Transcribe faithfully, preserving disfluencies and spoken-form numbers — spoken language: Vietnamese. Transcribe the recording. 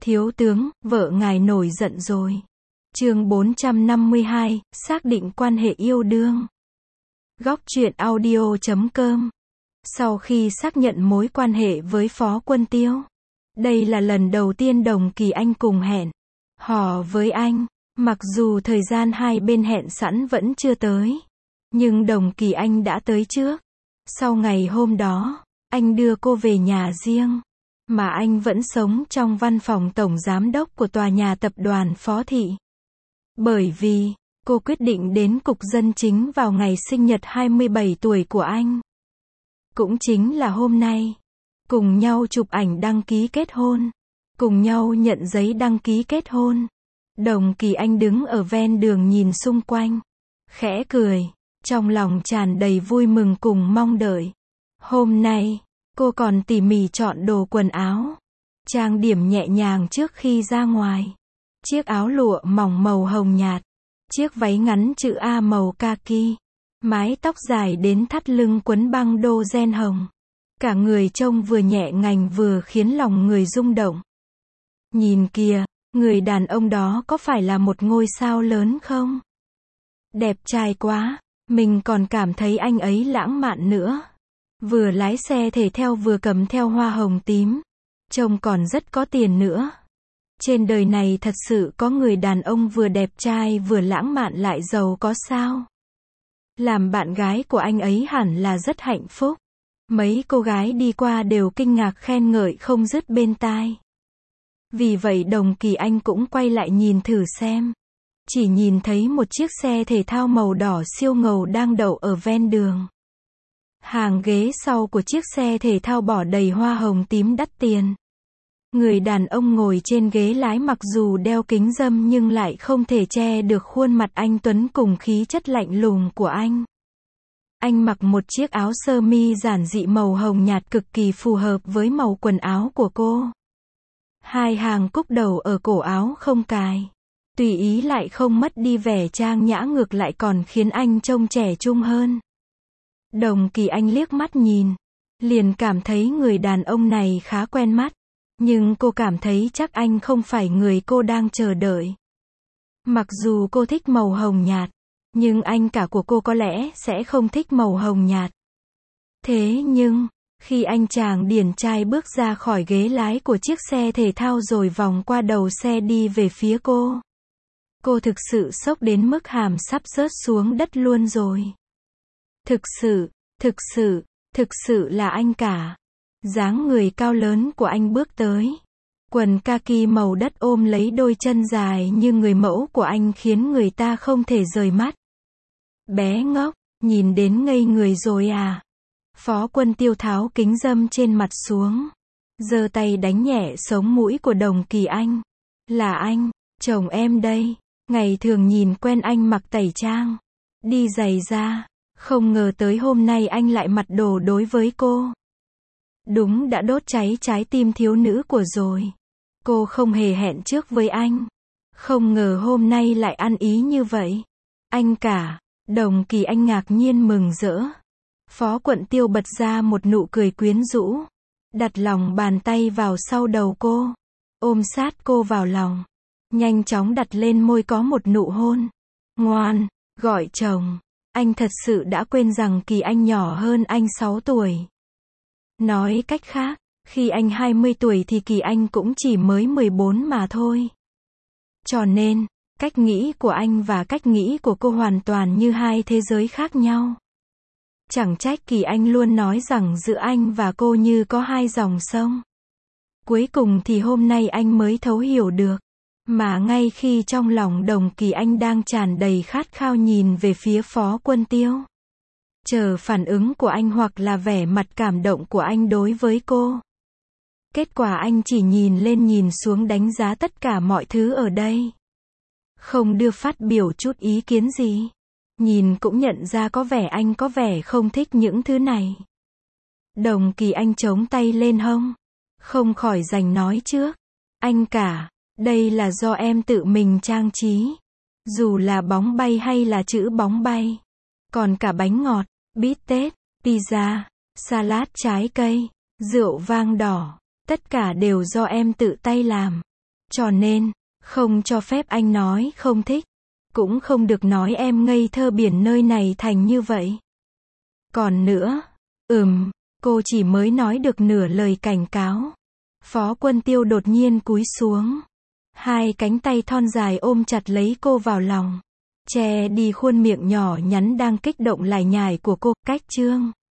Thiếu tướng, vợ ngài nổi giận rồi. Chương bốn trăm năm mươi hai, xác định quan hệ yêu đương. Góc truyện audio chấm com. Sau khi xác nhận mối quan hệ với Phó Quân Tiêu, đây là lần đầu tiên Đồng Kỳ Anh cùng hẹn hò với anh. Mặc dù thời gian hai bên hẹn sẵn vẫn chưa tới, nhưng Đồng Kỳ Anh đã tới trước. Sau ngày hôm đó, anh đưa cô về nhà riêng, mà anh vẫn sống trong văn phòng tổng giám đốc của tòa nhà tập đoàn Phó Thị. Bởi vì, cô quyết định đến cục dân chính vào ngày sinh nhật hai mươi bảy tuổi của anh. Cũng chính là hôm nay. Cùng nhau chụp ảnh đăng ký kết hôn. Cùng nhau nhận giấy đăng ký kết hôn. Đồng Kỳ Anh đứng ở ven đường nhìn xung quanh, khẽ cười, trong lòng tràn đầy vui mừng cùng mong đợi. Hôm nay, cô còn tỉ mỉ chọn đồ quần áo, trang điểm nhẹ nhàng trước khi ra ngoài. Chiếc áo lụa mỏng màu hồng nhạt, chiếc váy ngắn chữ A màu kaki, mái tóc dài đến thắt lưng quấn băng đô ren hồng. Cả người trông vừa nhẹ nhàng vừa khiến lòng người rung động. Nhìn kìa, người đàn ông đó có phải là một ngôi sao lớn không? Đẹp trai quá, mình còn cảm thấy anh ấy lãng mạn nữa. Vừa lái xe thể thao vừa cầm theo hoa hồng tím, trông còn rất có tiền nữa. Trên đời này thật sự có người đàn ông vừa đẹp trai vừa lãng mạn lại giàu có sao? Làm bạn gái của anh ấy hẳn là rất hạnh phúc. Mấy cô gái đi qua đều kinh ngạc khen ngợi không dứt bên tai. Vì vậy Đồng Kỳ Anh cũng quay lại nhìn thử xem. Chỉ nhìn thấy một chiếc xe thể thao màu đỏ siêu ngầu đang đậu ở ven đường. Hàng ghế sau của chiếc xe thể thao bỏ đầy hoa hồng tím đắt tiền. Người đàn ông ngồi trên ghế lái mặc dù đeo kính râm nhưng lại không thể che được khuôn mặt anh tuấn cùng khí chất lạnh lùng của anh. Anh mặc một chiếc áo sơ mi giản dị màu hồng nhạt cực kỳ phù hợp với màu quần áo của cô. Hai hàng cúc đầu ở cổ áo không cài, tùy ý lại không mất đi vẻ trang nhã, ngược lại còn khiến anh trông trẻ trung hơn. Đồng Kỳ Anh liếc mắt nhìn, liền cảm thấy người đàn ông này khá quen mắt, nhưng cô cảm thấy chắc anh không phải người cô đang chờ đợi. Mặc dù cô thích màu hồng nhạt, nhưng anh cả của cô có lẽ sẽ không thích màu hồng nhạt. Thế nhưng, khi anh chàng điển trai bước ra khỏi ghế lái của chiếc xe thể thao rồi vòng qua đầu xe đi về phía cô, cô thực sự sốc đến mức hàm sắp rớt xuống đất luôn rồi. Thực sự, thực sự, thực sự là anh cả. Dáng người cao lớn của anh bước tới. Quần kaki màu đất ôm lấy đôi chân dài như người mẫu của anh khiến người ta không thể rời mắt. Bé ngốc, nhìn đến ngây người rồi à? Phó Quân Tiêu tháo kính râm trên mặt xuống, giơ tay đánh nhẹ sống mũi của Đồng Kỳ Anh. Là anh, chồng em đây. Ngày thường nhìn quen anh mặc tẩy trang, đi giày da, không ngờ tới hôm nay anh lại mặc đồ đối với cô. Đúng đã đốt cháy trái tim thiếu nữ của rồi. Cô không hề hẹn trước với anh, không ngờ hôm nay lại ăn ý như vậy. Anh cả. Đồng Kỳ Anh ngạc nhiên mừng rỡ. Phó Quận Tiêu bật ra một nụ cười quyến rũ, đặt lòng bàn tay vào sau đầu cô, ôm sát cô vào lòng, nhanh chóng đặt lên môi có một nụ hôn. Ngoan, gọi chồng. Anh thật sự đã quên rằng Kỳ Anh nhỏ hơn anh sáu tuổi. Nói cách khác, khi anh hai mươi tuổi thì Kỳ Anh cũng chỉ mới mười bốn mà thôi. Cho nên, cách nghĩ của anh và cách nghĩ của cô hoàn toàn như hai thế giới khác nhau. Chẳng trách Kỳ Anh luôn nói rằng giữa anh và cô như có hai dòng sông. Cuối cùng thì hôm nay anh mới thấu hiểu được. Mà ngay khi trong lòng Đồng Kỳ Anh đang tràn đầy khát khao nhìn về phía Phó Quân Tiêu, chờ phản ứng của anh hoặc là vẻ mặt cảm động của anh đối với cô. Kết quả anh chỉ nhìn lên nhìn xuống đánh giá tất cả mọi thứ ở đây. Không đưa phát biểu chút ý kiến gì. Nhìn cũng nhận ra có vẻ anh có vẻ không thích những thứ này. Đồng Kỳ Anh chống tay lên hông, không khỏi giành nói trước. Anh cả, đây là do em tự mình trang trí. Dù là bóng bay hay là chữ bóng bay. Còn cả bánh ngọt, bít tết, pizza, salad trái cây, rượu vang đỏ. Tất cả đều do em tự tay làm. Cho nên, không cho phép anh nói không thích. Cũng không được nói em ngây thơ biển nơi này thành như vậy. Còn nữa, ừm, cô chỉ mới nói được nửa lời cảnh cáo. Phó Quân Tiêu đột nhiên cúi xuống. Hai cánh tay thon dài ôm chặt lấy cô vào lòng. Che đi khuôn miệng nhỏ nhắn đang kích động lải nhải của cô. Cách chương